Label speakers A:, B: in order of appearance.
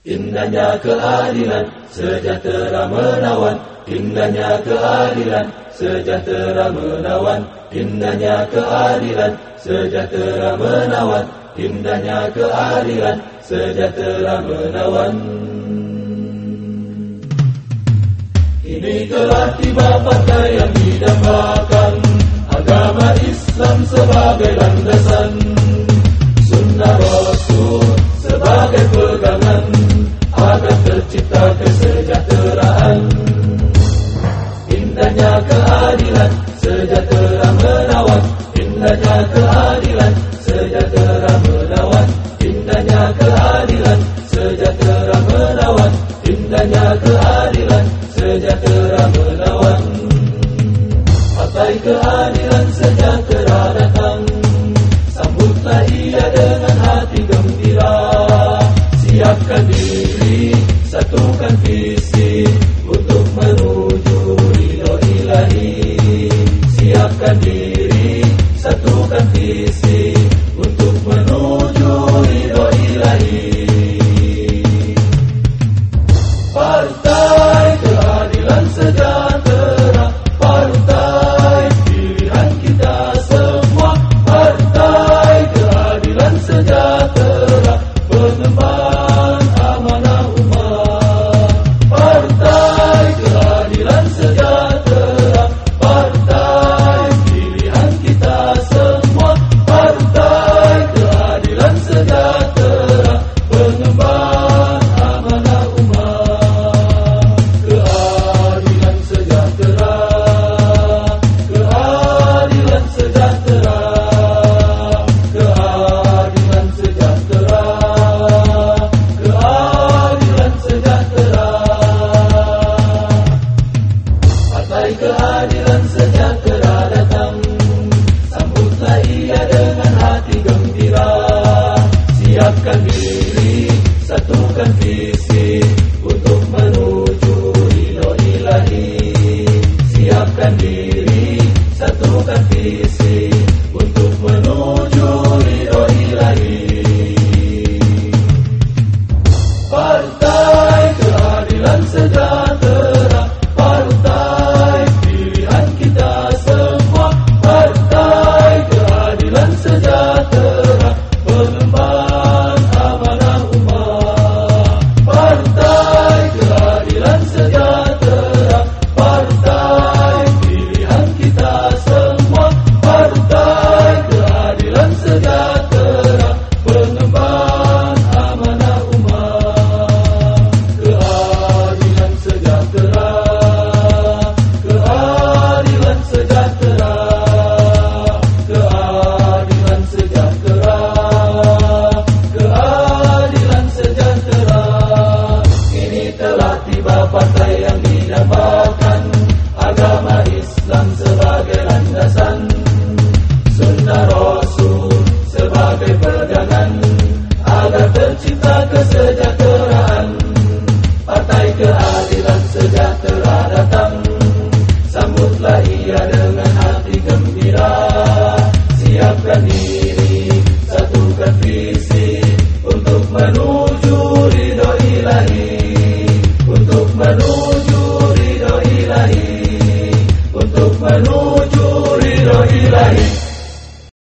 A: Indahnya keadilan, sejahtera menawan. Indahnya keadilan, sejahtera menawan. Indahnya keadilan, sejahtera menawan. Indahnya keadilan, sejahtera menawan. Kini telah tiba partai yang didambakan, agama Islam sebagai landasan, sunnah Rasul sebagai pegangan, agar tercipta kesejahteraan. Indahnya keadilan, sejahtera menawan. Indahnya keadilan, sejahtera menawan. Indahnya keadilan, sejahtera menawan. Indahnya keadilan, sejahtera menawan. Partai Keadilan Sejahtera datang, sambutlah ia dengan hati gembira. Siapkan diri, satukan visi untuk menuju ridho ilahi. Siapkan diri, satukan visi untuk menuju ridho ilahi. Partai Keadilan Sejahtera, partai pilihan kita semua. Partai Keadilan Sejahtera, pengemban amanah umat. Partai Keadilan Sejahtera, partai pilihan kita semua. Partai Keadilan Sejahtera, pengemban amanah umat. Keadilan sejahtera, keadilan sejahtera, keadilan sejahtera, keadilan sejahtera. Partai Keadilan Sejahtera datang, sambutlah ia dengan hati gembira. Siapkan diri, satukan visi untuk menuju ridho ilahi. Siapkan diri, satukan visi untuk menuju ridho ilahi. Partai Keadilan Sejahtera.